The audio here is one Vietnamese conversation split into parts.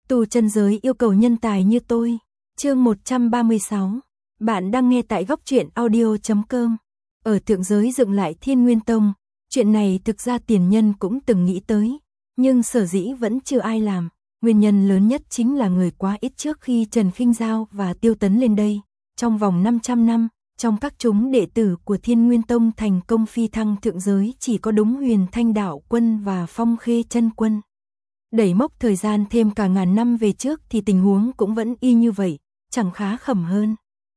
Tu chân giới yêu cầu nhân tài như tôi. Chương 136. Bạn đang nghe tại góc truyện audio.com. Ở thượng giới dựng lại Thiên Nguyên Tông, chuyện này thực ra tiền nhân cũng từng nghĩ tới, nhưng sở dĩ vẫn chưa ai làm. Nguyên nhân lớn nhất chính là người quá ít. Trước khi Trần Khinh Giao và Tiêu Tấn lên đây, trong vòng 500 năm, trong các chúng đệ tử của Thiên Nguyên Tông thành công phi thăng thượng giới chỉ có đúng Huyền Thanh Đạo Quân và Phong Khê Chân Quân. Đẩy mốc thời gian thêm cả ngàn năm về trước thì tình huống cũng vẫn y như vậy, chẳng khá khẩm hơn.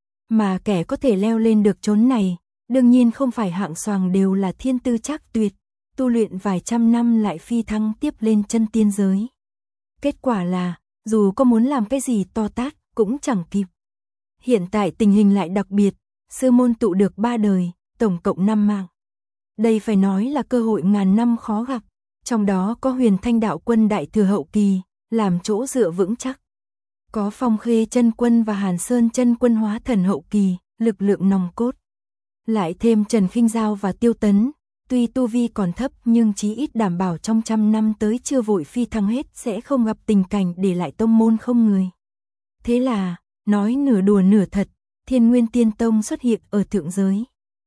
Mà kẻ có thể leo lên được chốn này, đương nhiên không phải hạng xoàng đều là thiên tư trác tuyệt, tu luyện vài trăm năm lại phi thăng tiếp lên chân tiên giới. Kết quả là, dù có muốn làm cái gì to tát, cũng chẳng kịp. Hiện tại tình hình lại đặc biệt, sư môn tụ được 3 đời, tổng cộng 5 mạng. Đây phải nói là cơ hội ngàn năm khó gặp, trong đó có Huyền Thanh Đạo Quân đại thừa hậu kỳ, làm chỗ dựa vững chắc. Có Phong Khê Chân Quân và Hàn Sơn Chân Quân hóa thần hậu kỳ, lực lượng nòng cốt. Lại thêm Trần Khinh Giao và Tiêu Tấn, tuy tu vi còn thấp nhưng chí ít đảm bảo trong 100 năm tới chưa vội phi thăng hết sẽ không gặp tình cảnh để lại tông môn không người. Thế là, nói nửa đùa nửa thật, Thiên Nguyên Tiên Tông xuất hiện ở thượng giới.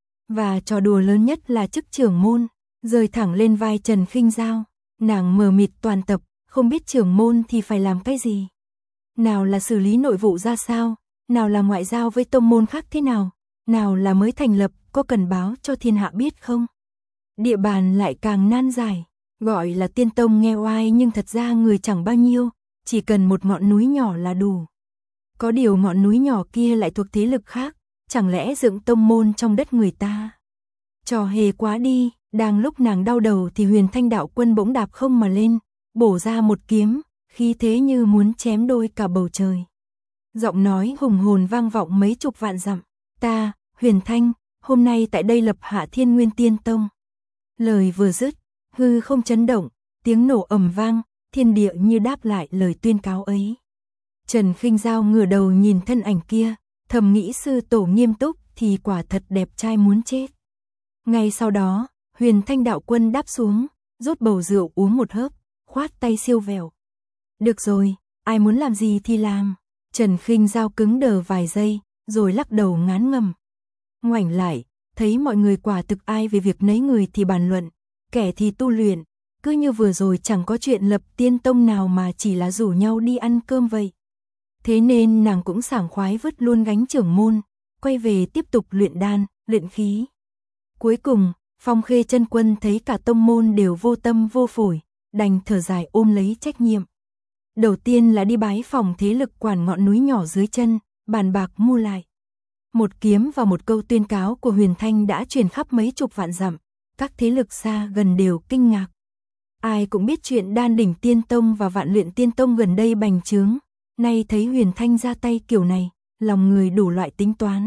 Và trò đùa lớn nhất là chức trưởng môn, rơi thẳng lên vai Trần Khinh Giao. Nàng mờ mịt toàn tập, không biết trưởng môn thì phải làm cái gì. Nào là xử lý nội vụ ra sao, nào là ngoại giao với tông môn khác thế nào, nào là mới thành lập, có cần báo cho thiên hạ biết không. Địa bàn lại càng nan giải, gọi là tiên tông nghe oai nhưng thật ra người chẳng bao nhiêu, chỉ cần một ngọn núi nhỏ là đủ. Có điều ngọn núi nhỏ kia lại thuộc thế lực khác, chẳng lẽ dựng tông môn trong đất người ta. Trò hề quá đi, đang lúc nàng đau đầu thì Huyền Thanh Đạo Quân bỗng đạp không mà lên, bổ ra một kiếm, khí thế như muốn chém đôi cả bầu trời. Giọng nói hùng hồn vang vọng mấy chục vạn dặm, ta, Huyền Thanh, hôm nay tại đây lập hạ Thiên Nguyên Tiên Tông. Lời vừa dứt, hư không chấn động, tiếng nổ ầm vang, thiên địa như đáp lại lời tuyên cáo ấy. Trần Khinh Giao ngửa đầu nhìn thân ảnh kia, thầm nghĩ sư tổ nghiêm túc thì quả thật đẹp trai muốn chết. Ngay sau đó, Huyền Thanh Đạo Quân đáp xuống, rót bầu rượu uống một hớp, khoát tay siêu vẹo. Được rồi, ai muốn làm gì thì làm. Trần Khinh Giao cứng đờ vài giây, rồi lắc đầu ngán ngẩm. Ngoảnh lại, thấy mọi người quả thực ai về việc nấy người thì bàn luận, kẻ thì tu luyện, cứ như vừa rồi chẳng có chuyện lập tiên tông nào mà chỉ là rủ nhau đi ăn cơm vậy. Thế nên nàng cũng sảng khoái vứt luôn gánh trưởng môn, quay về tiếp tục luyện đan, luyện khí. Cuối cùng, Phong Khê Chân Quân thấy cả tông môn đều vô tâm vô phổi, đành thở dài ôm lấy trách nhiệm. Đầu tiên là đi bái phòng thế lực quản ngọn núi nhỏ dưới chân, bàn bạc mua lại. Một kiếm và một câu tuyên cáo của Huyền Thanh đã truyền khắp mấy chục vạn dặm, các thế lực xa gần đều kinh ngạc. Ai cũng biết chuyện Đan Đỉnh Tiên Tông và Vạn Luyện Tiên Tông gần đây bành trướng, nay thấy Huyền Thanh ra tay kiểu này, lòng người đủ loại tính toán.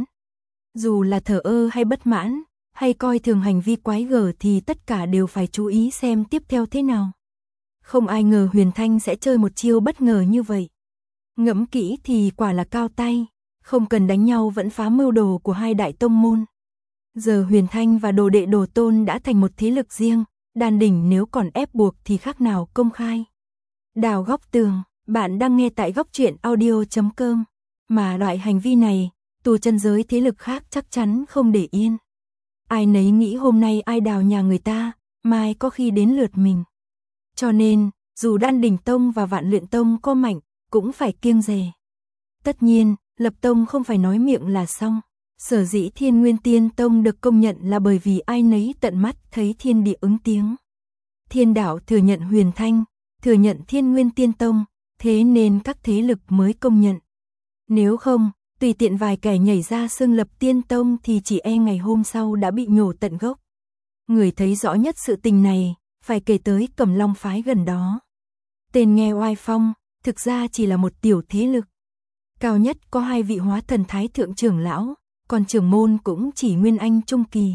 Dù là thờ ơ hay bất mãn, hay coi thường hành vi quái gở thì tất cả đều phải chú ý xem tiếp theo thế nào. Không ai ngờ Huyền Thanh sẽ chơi một chiêu bất ngờ như vậy. Ngẫm kỹ thì quả là cao tay, không cần đánh nhau vẫn phá mưu đồ của hai đại tông môn. Giờ Huyền Thanh và đồ đệ Đồ Tôn đã thành một thế lực riêng, Đan Đỉnh nếu còn ép buộc thì khác nào công khai. Đào góc tường, bạn đang nghe tại góc truyện audio.com. Mà loại hành vi này, tu chân giới thế lực khác chắc chắn không để yên. Ai nấy nghĩ hôm nay ai đào nhà người ta, mai có khi đến lượt mình. Cho nên, dù Đan Đỉnh Tông và Vạn Luyện Tông có mạnh, cũng phải kiêng dè. Tất nhiên, lập tông không phải nói miệng là xong. Sở dĩ Thiên Nguyên Tiên Tông được công nhận là bởi vì ai nấy tận mắt thấy thiên địa ứng tiếng. Thiên đạo thừa nhận Huyền Thanh, thừa nhận Thiên Nguyên Tiên Tông, thế nên các thế lực mới công nhận. Nếu không, tùy tiện vài kẻ nhảy ra xưng lập Tiên Tông thì chỉ e ngày hôm sau đã bị nhổ tận gốc. Người thấy rõ nhất sự tình này, phải kể tới Cẩm Long phái gần đó. Tên nghe oai phong, thực ra chỉ là một tiểu thế lực. Cao nhất có 2 vị hóa thần thái thượng trưởng lão, còn trưởng môn cũng chỉ nguyên anh trung kỳ.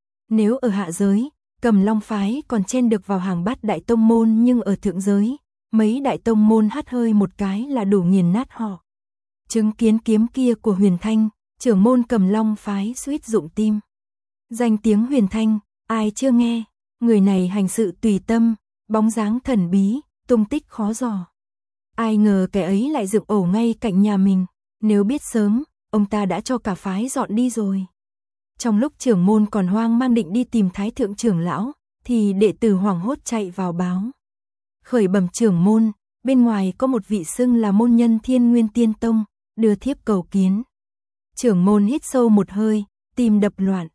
Nếu ở hạ giới, Cẩm Long phái còn chen được vào hàng bát đại tông môn, nhưng ở thượng giới, mấy đại tông môn hắt hơi một cái là đủ nghiền nát họ. Chứng kiến kiếm kia của Huyền Thanh, trưởng môn Cẩm Long phái suýt rụng tim. Danh tiếng Huyền Thanh, ai chưa nghe, người này hành sự tùy tâm, bóng dáng thần bí, tung tích khó dò. Ai ngờ kẻ ấy lại dựng ổ ngay cạnh nhà mình, nếu biết sớm, ông ta đã cho cả phái dọn đi rồi. Trong lúc trưởng môn còn hoang mang định đi tìm Thái thượng trưởng lão, thì đệ tử hoảng hốt chạy vào báo. Khởi bẩm trưởng môn, bên ngoài có một vị xưng là môn nhân Thiên Nguyên Tiên Tông, đưa thiếp cầu kiến. Trưởng môn hít sâu một hơi, tim đập loạn.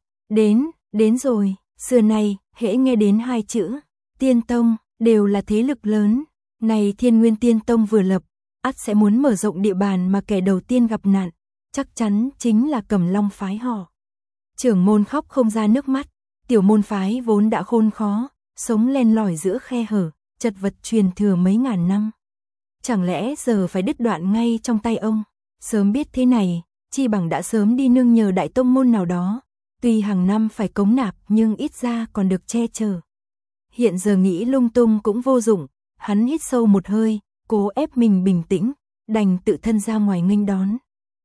Đến rồi, xưa nay, hễ nghe đến hai chữ, Tiên Tông, đều là thế lực lớn. Này Thiên Nguyên Tiên Tông vừa lập, ắt sẽ muốn mở rộng địa bàn mà kẻ đầu tiên gặp nạn, chắc chắn chính là Cẩm Long phái họ. Trưởng môn khóc không ra nước mắt, tiểu môn phái vốn đã khôn khó, sống len lỏi giữa khe hở, chật vật truyền thừa mấy ngàn năm. Chẳng lẽ giờ phải đứt đoạn ngay trong tay ông? Sớm biết thế này, chi bằng đã sớm đi nương nhờ đại tông môn nào đó, tuy hàng năm phải cống nạp nhưng ít ra còn được che chở. Hiện giờ nghĩ lung tung cũng vô dụng, hắn hít sâu một hơi, cố ép mình bình tĩnh, đành tự thân ra ngoài nghênh đón.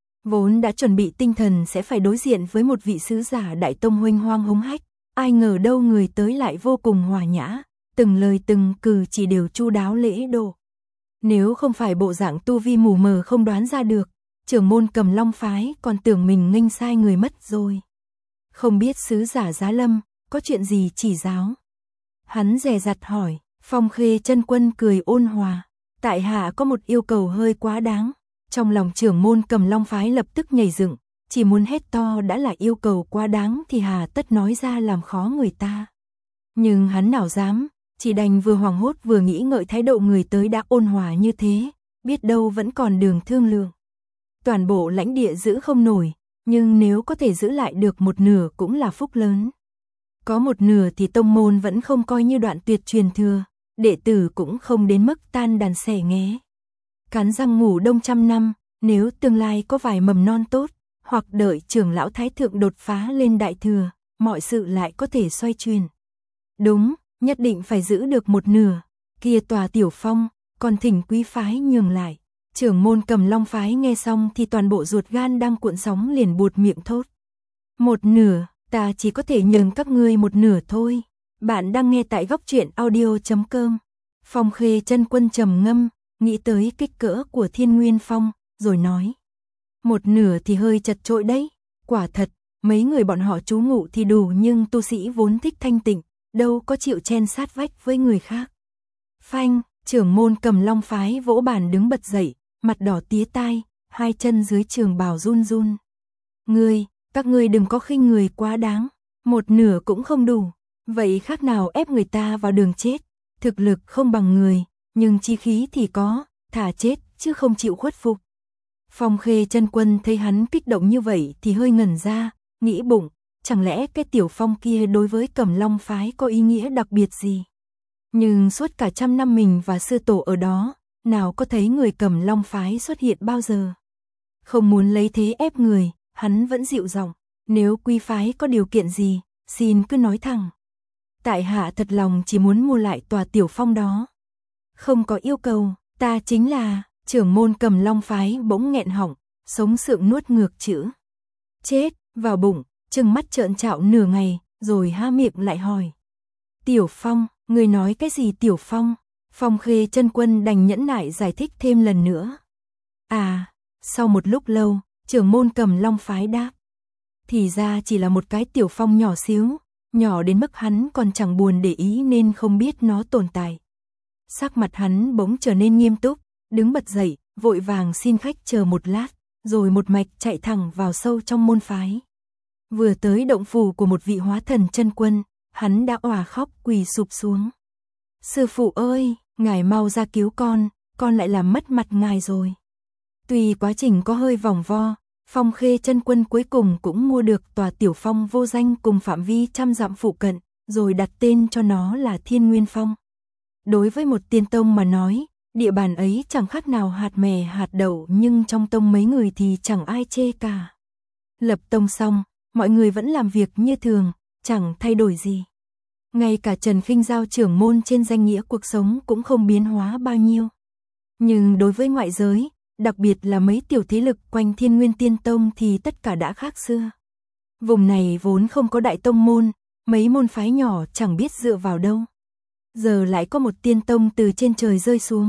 Vốn đã chuẩn bị tinh thần sẽ phải đối diện với một vị sứ giả đại tông huênh hoang hống hách, ai ngờ đâu người tới lại vô cùng hòa nhã, từng lời từng cử chỉ đều chu đáo lễ độ. Nếu không phải bộ dạng tu vi mù mờ không đoán ra được, trưởng môn Cẩm Long phái còn tưởng mình nghênh sai người mất rồi. Không biết sứ giả giá lâm, có chuyện gì chỉ giáo? Hắn dè dặt hỏi. Phong Khê Chân Quân cười ôn hòa, tại hạ có một yêu cầu hơi quá đáng. Trong lòng trưởng môn Cẩm Long phái lập tức nhảy dựng, chỉ muốn hét to đã là yêu cầu quá đáng thì hà tất nói ra làm khó người ta. Nhưng hắn nào dám, chỉ đành vừa hoảng hốt vừa nghĩ ngợi thái độ người tới đã ôn hòa như thế, biết đâu vẫn còn đường thương lượng. Toàn bộ lãnh địa giữ không nổi, nhưng nếu có thể giữ lại được một nửa cũng là phúc lớn. Có một nửa thì tông môn vẫn không coi như đoạn tuyệt truyền thừa, đệ tử cũng không đến mức tan đàn xẻ nghé. Cắn răng ngủ đông trăm năm, nếu tương lai có vài mầm non tốt, hoặc đợi trưởng lão thái thượng đột phá lên đại thừa, mọi sự lại có thể xoay chuyển. Đúng, nhất định phải giữ được một nửa, kia tòa tiểu phong, còn thỉnh quý phái nhường lại. Trưởng môn Cẩm Long phái nghe xong thì toàn bộ ruột gan đang cuộn sóng liền buột miệng thốt. Một nửa, ta chỉ có thể nhường các ngươi một nửa thôi. Bạn đang nghe tại góc truyện audio.com. Phong Khê Chân Quân trầm ngâm, nghĩ tới kích cỡ của Thiên Nguyên Phong, rồi nói. Một nửa thì hơi chật chội đấy, quả thật, mấy người bọn họ trú ngụ thì đủ nhưng tu sĩ vốn thích thanh tịnh, đâu có chịu chen sát vách với người khác. Phanh, trưởng môn Cẩm Long phái vỗ bàn đứng bật dậy, mặt đỏ tía tai, hai chân dưới trường bào run run. Các ngươi đừng có khinh người quá đáng, một nửa cũng không đủ, vậy khác nào ép người ta vào đường chết, thực lực không bằng người, nhưng chi khí thì có, thả chết chứ không chịu khuất phục. Phong Khê Chân Quân thấy hắn kích động như vậy thì hơi ngẩn ra, nghĩ bụng, chẳng lẽ cái tiểu phong kia đối với Cẩm Long phái có ý nghĩa đặc biệt gì? Nhưng suốt cả trăm năm mình và sư tổ ở đó, nào có thấy người Cẩm Long phái xuất hiện bao giờ. Không muốn lấy thế ép người, hắn vẫn dịu giọng, nếu quý phái có điều kiện gì, xin cứ nói thẳng. Tại hạ thật lòng chỉ muốn mua lại tòa tiểu phong đó. Không có yêu cầu, ta chính là, trưởng môn Cẩm Long phái bỗng nghẹn họng, sống sượng nuốt ngược chữ chết vào bụng, trừng mắt trợn trạo nửa ngày, rồi há miệng lại hỏi. Tiểu phong, người nói cái gì tiểu phong? Phong Khê Chân Quân đành nhẫn nại giải thích thêm lần nữa. Sau một lúc lâu, trưởng môn Cẩm Long phái đáp. Thì ra chỉ là một cái tiểu phong nhỏ xíu, nhỏ đến mức hắn còn chẳng buồn để ý nên không biết nó tồn tại. Sắc mặt hắn bỗng trở nên nghiêm túc, đứng bật dậy, vội vàng xin khách chờ một lát, rồi một mạch chạy thẳng vào sâu trong môn phái. Vừa tới động phủ của một vị hóa thần chân quân, hắn đã òa khóc quỳ sụp xuống. Sư phụ ơi, ngài mau ra cứu con lại làm mất mặt ngài rồi. Tuy quá trình có hơi vòng vo, Phong Khê Chân Quân cuối cùng cũng mua được tòa tiểu phong vô danh cùng phạm vi trăm dặm phụ cận, rồi đặt tên cho nó là Thiên Nguyên Phong. Đối với một tiên tông mà nói, địa bàn ấy chẳng khác nào hạt mè hạt đậu, nhưng trong tông mấy người thì chẳng ai chê cả. Lập tông xong, mọi người vẫn làm việc như thường, chẳng thay đổi gì. Ngay cả Trần Khinh Giao trưởng môn trên danh nghĩa cuộc sống cũng không biến hóa bao nhiêu. Nhưng đối với ngoại giới, đặc biệt là mấy tiểu thế lực quanh Thiên Nguyên Tiên Tông thì tất cả đã khác xưa. Vùng này vốn không có đại tông môn, mấy môn phái nhỏ chẳng biết dựa vào đâu. Giờ lại có một tiên tông từ trên trời rơi xuống,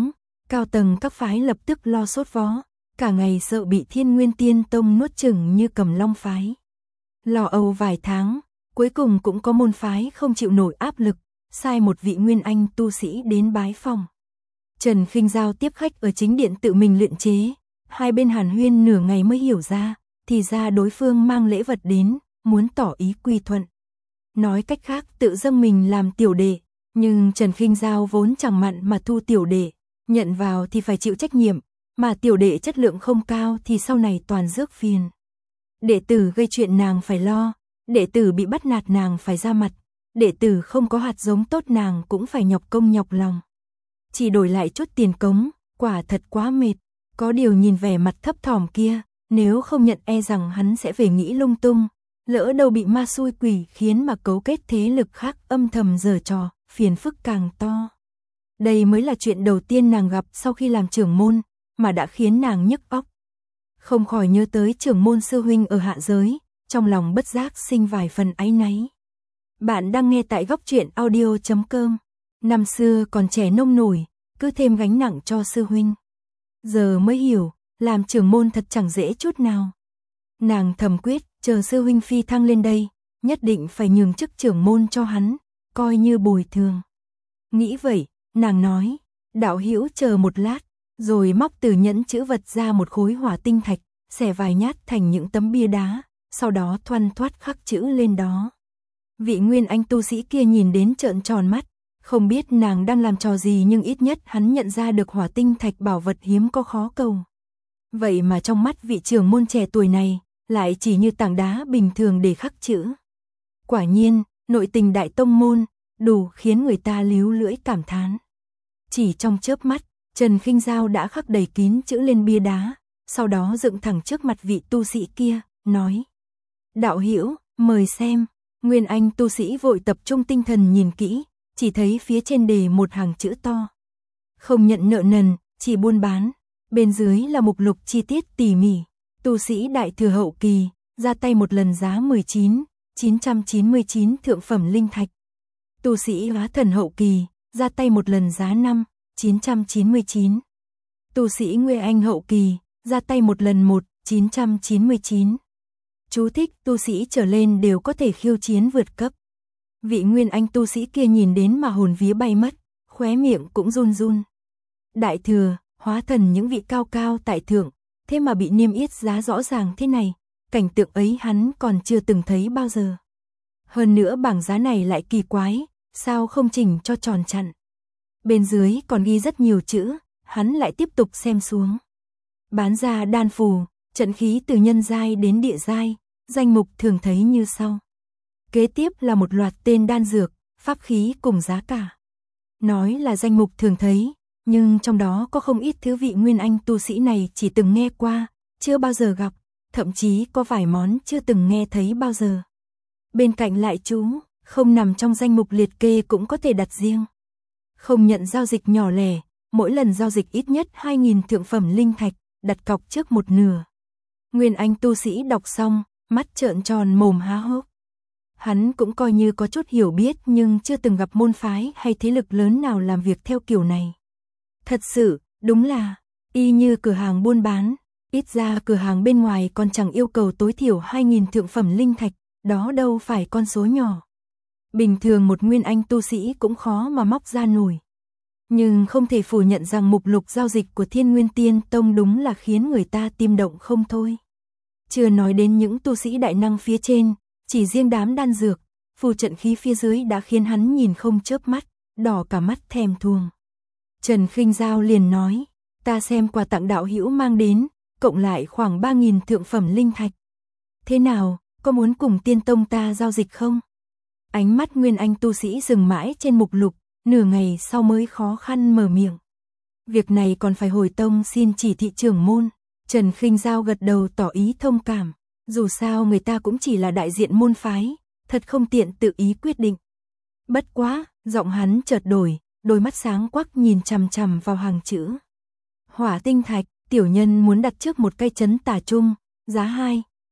Cao tầng các phái lập tức lo sốt vó, cả ngày sợ bị Thiên Nguyên Tiên Tông nuốt chửng như Cầm Long phái. Lo âu vài tháng, cuối cùng cũng có môn phái không chịu nổi áp lực, sai một vị nguyên anh tu sĩ đến bái phòng. Trần Khinh Giao tiếp khách ở chính điện tự mình luyện chế, hai bên hàn huyên nửa ngày mới hiểu ra, thì ra đối phương mang lễ vật đến, muốn tỏ ý quy thuận. Nói cách khác tự dâng mình làm tiểu đệ, nhưng Trần Khinh Giao vốn chẳng mặn mà thu tiểu đệ, nhận vào thì phải chịu trách nhiệm, mà tiểu đệ chất lượng không cao thì sau này toàn rước phiền. Đệ tử gây chuyện nàng phải lo, đệ tử bị bắt nạt nàng phải ra mặt, đệ tử không có hạt giống tốt nàng cũng phải nhọc công nhọc lòng. Chỉ đổi lại chút tiền cống, quả thật quá mệt. Có điều nhìn vẻ mặt thấp thỏm kia, nếu không nhận e rằng hắn sẽ về nghĩ lung tung, lỡ đâu bị ma xui quỷ khiến mà cấu kết thế lực khác âm thầm giở trò, phiền phức càng to. Đây mới là chuyện đầu tiên nàng gặp sau khi làm trưởng môn, mà đã khiến nàng nhức óc. Không khỏi nhớ tới trưởng môn sư huynh ở hạ giới, trong lòng bất giác sinh vài phần áy náy. Bạn đang nghe tại Góc Truyện Audio.com. Năm xưa còn trẻ nông nổi, cứ thêm gánh nặng cho sư huynh. Giờ mới hiểu, làm trưởng môn thật chẳng dễ chút nào. Nàng thầm quyết, chờ sư huynh phi thăng lên đây, nhất định phải nhường chức trưởng môn cho hắn, coi như bồi thường. Nghĩ vậy, nàng nói, đạo hữu chờ một lát, rồi móc từ nhẫn chữ vật ra một khối hỏa tinh thạch, xẻ vài nhát thành những tấm bia đá, sau đó thoăn thoắt khắc chữ lên đó. Vị nguyên anh tu sĩ kia nhìn đến trợn tròn mắt, không biết nàng đang làm trò gì nhưng ít nhất hắn nhận ra được hỏa tinh thạch bảo vật hiếm có khó cầu. Vậy mà trong mắt vị trưởng môn trẻ tuổi này, lại chỉ như tảng đá bình thường để khắc chữ. Quả nhiên, nội tình đại tông môn, đủ khiến người ta líu lưỡi cảm thán. Chỉ trong chớp mắt, Trần Khinh Giao đã khắc đầy kín chữ lên bia đá, sau đó dựng thẳng trước mặt vị tu sĩ kia, nói: đạo hữu, mời xem. Nguyên anh tu sĩ vội tập trung tinh thần nhìn kỹ, chỉ thấy phía trên đề một hàng chữ to. Không nhận nợ nần, chỉ buôn bán. Bên dưới là mục lục chi tiết tỉ mỉ. Tu sĩ đại thừa hậu kỳ, ra tay một lần giá 19.999 thượng phẩm linh thạch. Tu sĩ hóa thần hậu kỳ, ra tay một lần giá 5.999. Tu sĩ Nguyên Anh hậu kỳ, ra tay một lần 1.999. Chú thích: tu sĩ trở lên đều có thể khiêu chiến vượt cấp. Vị Nguyên Anh tu sĩ kia nhìn đến mà hồn vía bay mất, khóe miệng cũng run run. Đại thừa, hóa thần những vị cao cao tại thượng, thế mà bị niêm yết giá rõ ràng thế này, cảnh tượng ấy hắn còn chưa từng thấy bao giờ. Hơn nữa bảng giá này lại kỳ quái, sao không chỉnh cho tròn chặn. Bên dưới còn ghi rất nhiều chữ, hắn lại tiếp tục xem xuống. Bán ra đan phù, trận khí từ nhân giai đến địa giai, danh mục thường thấy như sau. Kế tiếp là một loạt tên đan dược, pháp khí cùng giá cả. Nói là danh mục thường thấy, nhưng trong đó có không ít thứ vị Nguyên Anh tu sĩ này chỉ từng nghe qua, chưa bao giờ gặp, thậm chí có vài món chưa từng nghe thấy bao giờ. Bên cạnh lại chú, không nằm trong danh mục liệt kê cũng có thể đặt riêng. Không nhận giao dịch nhỏ lẻ, mỗi lần giao dịch ít nhất 2.000 thượng phẩm linh thạch, đặt cọc trước một nửa. Nguyên Anh tu sĩ đọc xong, mắt trợn tròn mồm há hốc. Hắn cũng coi như có chút hiểu biết nhưng chưa từng gặp môn phái hay thế lực lớn nào làm việc theo kiểu này. Thật sự, đúng là, y như cửa hàng buôn bán, ít ra cửa hàng bên ngoài còn chẳng yêu cầu tối thiểu 2.000 thượng phẩm linh thạch, đó đâu phải con số nhỏ. Bình thường một Nguyên Anh tu sĩ cũng khó mà móc ra nổi. Nhưng không thể phủ nhận rằng mục lục giao dịch của Thiên Nguyên Tiên Tông đúng là khiến người ta tim động không thôi. Chưa nói đến những tu sĩ đại năng phía trên, chỉ riêng đám đan dược, phù trận khí phía dưới đã khiến hắn nhìn không chớp mắt, đỏ cả mắt thèm thuồng. Trần Khinh Giao liền nói, ta xem quà tặng đạo hữu mang đến, cộng lại khoảng 3.000 thượng phẩm linh thạch. Thế nào, có muốn cùng Tiên Tông ta giao dịch không? Ánh mắt Nguyên Anh tu sĩ dừng mãi trên mục lục, nửa ngày sau mới khó khăn mở miệng. Việc này còn phải hồi tông xin chỉ thị trưởng môn. Trần Khinh Giao gật đầu tỏ ý thông cảm, dù sao người ta cũng chỉ là đại diện môn phái, thật không tiện tự ý quyết định. Bất quá, giọng hắn chợt đổi, đôi mắt sáng quắc nhìn chằm chằm vào hàng chữ. Hỏa tinh thạch, tiểu nhân muốn đặt trước một cây trấn tả trung, giá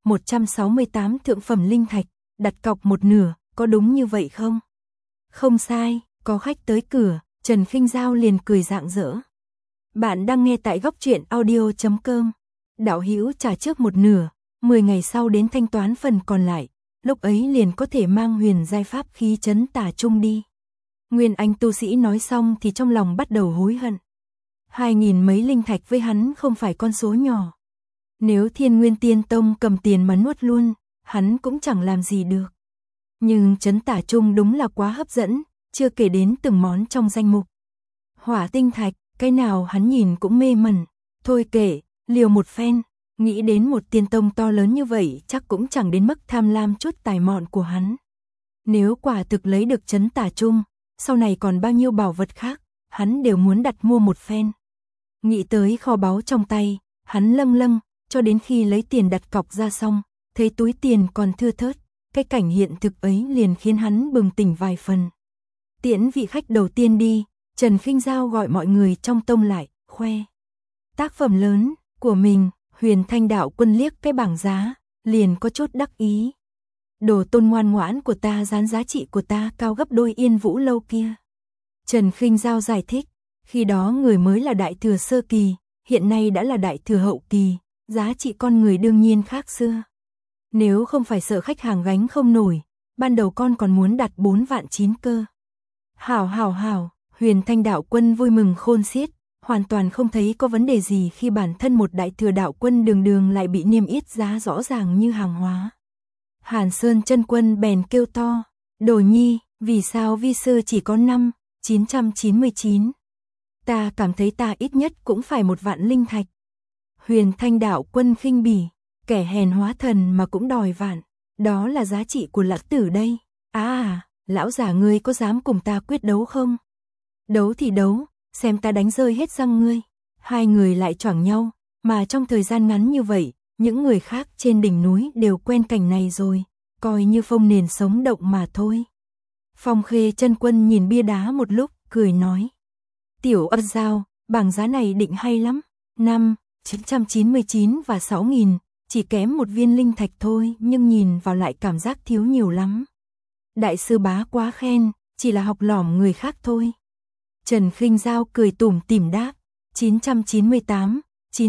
168 thượng phẩm linh thạch, đặt cọc một nửa, có đúng như vậy không? Không sai, có khách tới cửa, Trần Khinh Giao liền cười rạng rỡ. Bạn đang nghe tại góc truyện audio.com. Đạo hữu trả trước một nửa, 10 ngày sau đến thanh toán phần còn lại, lúc ấy liền có thể mang huyền giai pháp khí trấn tà trung đi. Nguyên Anh tu sĩ nói xong thì trong lòng bắt đầu hối hận. 2.000 mấy linh thạch với hắn không phải con số nhỏ. Nếu Thiên Nguyên Tiên Tông cầm tiền mà nuốt luôn, hắn cũng chẳng làm gì được. Nhưng trấn tà trung đúng là quá hấp dẫn, chưa kể đến từng món trong danh mục. Hỏa tinh thạch, cái nào hắn nhìn cũng mê mẩn. Thôi kệ, liều một phen, nghĩ đến một tiên tông to lớn như vậy chắc cũng chẳng đến mức tham lam chút tài mọn của hắn. Nếu quả thực lấy được trấn tà trung, sau này còn bao nhiêu bảo vật khác, hắn đều muốn đặt mua một phen. Nghĩ tới kho báu trong tay, hắn lâng lâng, cho đến khi lấy tiền đặt cọc ra xong, thấy túi tiền còn thưa thớt, cái cảnh hiện thực ấy liền khiến hắn bừng tỉnh vài phần. Tiễn vị khách đầu tiên đi, Trần Khinh Giao gọi mọi người trong tông lại, khoe tác phẩm lớn của mình. Huyền Thanh Đạo Quân liếc cái bảng giá, liền có chút đắc ý. Đồ tôn ngoan ngoãn của ta dán giá trị của ta cao gấp đôi Yên Vũ lâu kia. Trần Khinh Giao giải thích, khi đó người mới là đại thừa sơ kỳ, hiện nay đã là đại thừa hậu kỳ, giá trị con người đương nhiên khác xưa. Nếu không phải sợ khách hàng gánh không nổi, ban đầu con còn muốn đặt 4 vạn 9 cơ. Hảo, Huyền Thanh Đạo Quân vui mừng khôn xiết, hoàn toàn không thấy có vấn đề gì khi bản thân một đại thừa đạo quân đường đường lại bị niêm yết giá rõ ràng như hàng hóa. Hàn Sơn Chân Quân bèn kêu to, Đồ Nhi, vì sao vi sư chỉ có 5.999? Ta cảm thấy ta ít nhất cũng phải 1 vạn linh thạch. Huyền Thanh Đạo Quân khinh bỉ, kẻ hèn hóa thần mà cũng đòi vạn, đó là giá trị của lão tử đây. Lão già ngươi có dám cùng ta quyết đấu không? Đấu thì đấu, xem ta đánh rơi hết răng ngươi. Hai người lại choảng nhau, mà trong thời gian ngắn như vậy, những người khác trên đỉnh núi đều quen cảnh này rồi, coi như phông nền sống động mà thôi. Phong Khê Chân Quân nhìn bia đá một lúc, cười nói: Tiểu Ất Giao, bảng giá này định hay lắm, 5.999 và 6.000, chỉ kém một viên linh thạch thôi, nhưng nhìn vào lại cảm giác thiếu nhiều lắm. Đại sư bá quá khen, chỉ là học lỏm người khác thôi. Trần Khinh Giao cười tủm tỉm đáp, 998,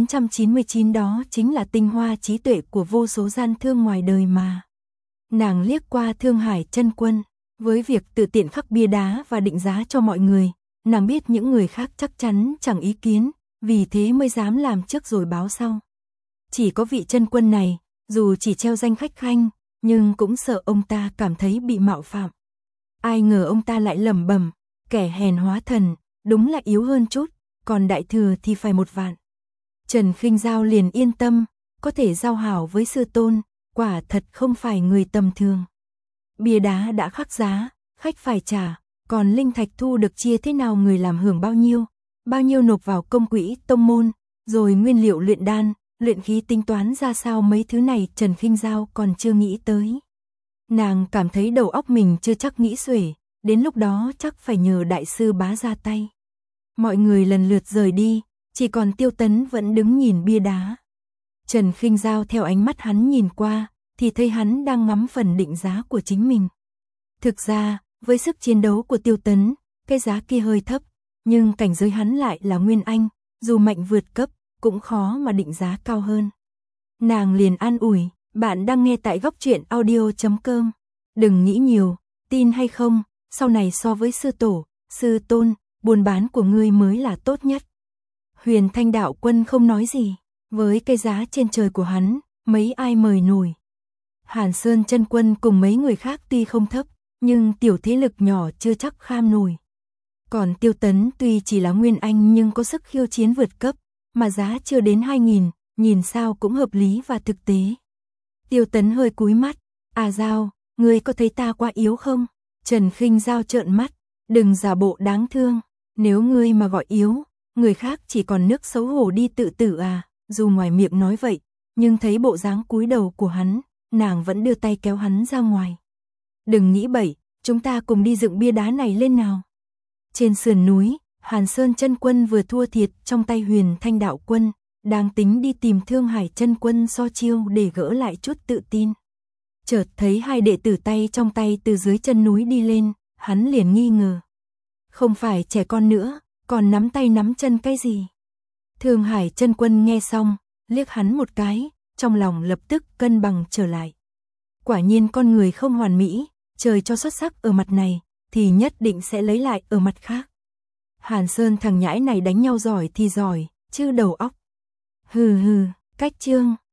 999 đó chính là tinh hoa trí tuệ của vô số gian thương ngoài đời mà. Nàng liếc qua Thương Hải Chân Quân, với việc tự tiện khắc bia đá và định giá cho mọi người, nàng biết những người khác chắc chắn chẳng ý kiến, vì thế mới dám làm trước rồi báo sau. Chỉ có vị Chân Quân này, dù chỉ treo danh khách khanh, nhưng cũng sợ ông ta cảm thấy bị mạo phạm. Ai ngờ ông ta lại lẩm bẩm, kẻ hèn hóa thần, đúng là yếu hơn chút, còn đại thừa thì phải 1 vạn. Trần Khinh Giao liền yên tâm, có thể giao hảo với sư tôn, quả thật không phải người tầm thường. Bia đá đã khắc giá, khách phải trả, còn linh thạch thu được chia thế nào, người làm hưởng bao nhiêu nộp vào công quỹ tông môn, rồi nguyên liệu luyện đan, luyện khí tính toán ra sao, mấy thứ này Trần Khinh Giao còn chưa nghĩ tới. Nàng cảm thấy đầu óc mình chưa chắc nghĩ xuể, đến lúc đó chắc phải nhờ đại sư bá ra tay. Mọi người lần lượt rời đi, chỉ còn Tiêu Tấn vẫn đứng nhìn bia đá. Trần Khinh Giao theo ánh mắt hắn nhìn qua, thì thấy hắn đang ngắm phần định giá của chính mình. Thực ra, với sức chiến đấu của Tiêu Tấn, cái giá kia hơi thấp, nhưng cảnh giới hắn lại là Nguyên Anh, dù mạnh vượt cấp, cũng khó mà định giá cao hơn. Nàng liền an ủi, bạn đang nghe tại góc truyện audio.com. Đừng nghĩ nhiều, tin hay không, sau này so với sư tổ, sư tôn, buôn bán của ngươi mới là tốt nhất. Huyền Thanh Đạo Quân không nói gì, với cái giá trên trời của hắn, mấy ai mời nổi. Hàn Sơn Chân Quân cùng mấy người khác tuy không thấp, nhưng tiểu thế lực nhỏ chưa chắc kham nổi. Còn Tiêu Tấn tuy chỉ là Nguyên Anh nhưng có sức khiêu chiến vượt cấp, mà giá chưa đến 2.000, nhìn sao cũng hợp lý và thực tế. Tiêu Tấn hơi cúi mắt, Giao, ngươi có thấy ta quá yếu không? Trần Khinh Giao trợn mắt, đừng giả bộ đáng thương, nếu ngươi mà gọi yếu, người khác chỉ còn nước xấu hổ đi tự tử à. Dù ngoài miệng nói vậy, nhưng thấy bộ dáng cúi đầu của hắn, nàng vẫn đưa tay kéo hắn ra ngoài. Đừng nghĩ bậy, chúng ta cùng đi dựng bia đá này lên nào. Trên sườn núi, Hàn Sơn Chân Quân vừa thua thiệt trong tay Huyền Thanh Đạo Quân, đang tính đi tìm Thương Hải Chân Quân so chiêu để gỡ lại chút tự tin. Chợt thấy hai đệ tử tay trong tay từ dưới chân núi đi lên, hắn liền nghi ngờ. Không phải trẻ con nữa, còn nắm tay nắm chân cái gì? Thương Hải chân quân nghe xong, liếc hắn một cái, trong lòng lập tức cân bằng trở lại. Quả nhiên con người không hoàn mỹ, trời cho xuất sắc ở mặt này, thì nhất định sẽ lấy lại ở mặt khác. Hàn Sơn thằng nhãi này đánh nhau giỏi thì giỏi, chứ đầu óc. Hừ hừ, cách chương.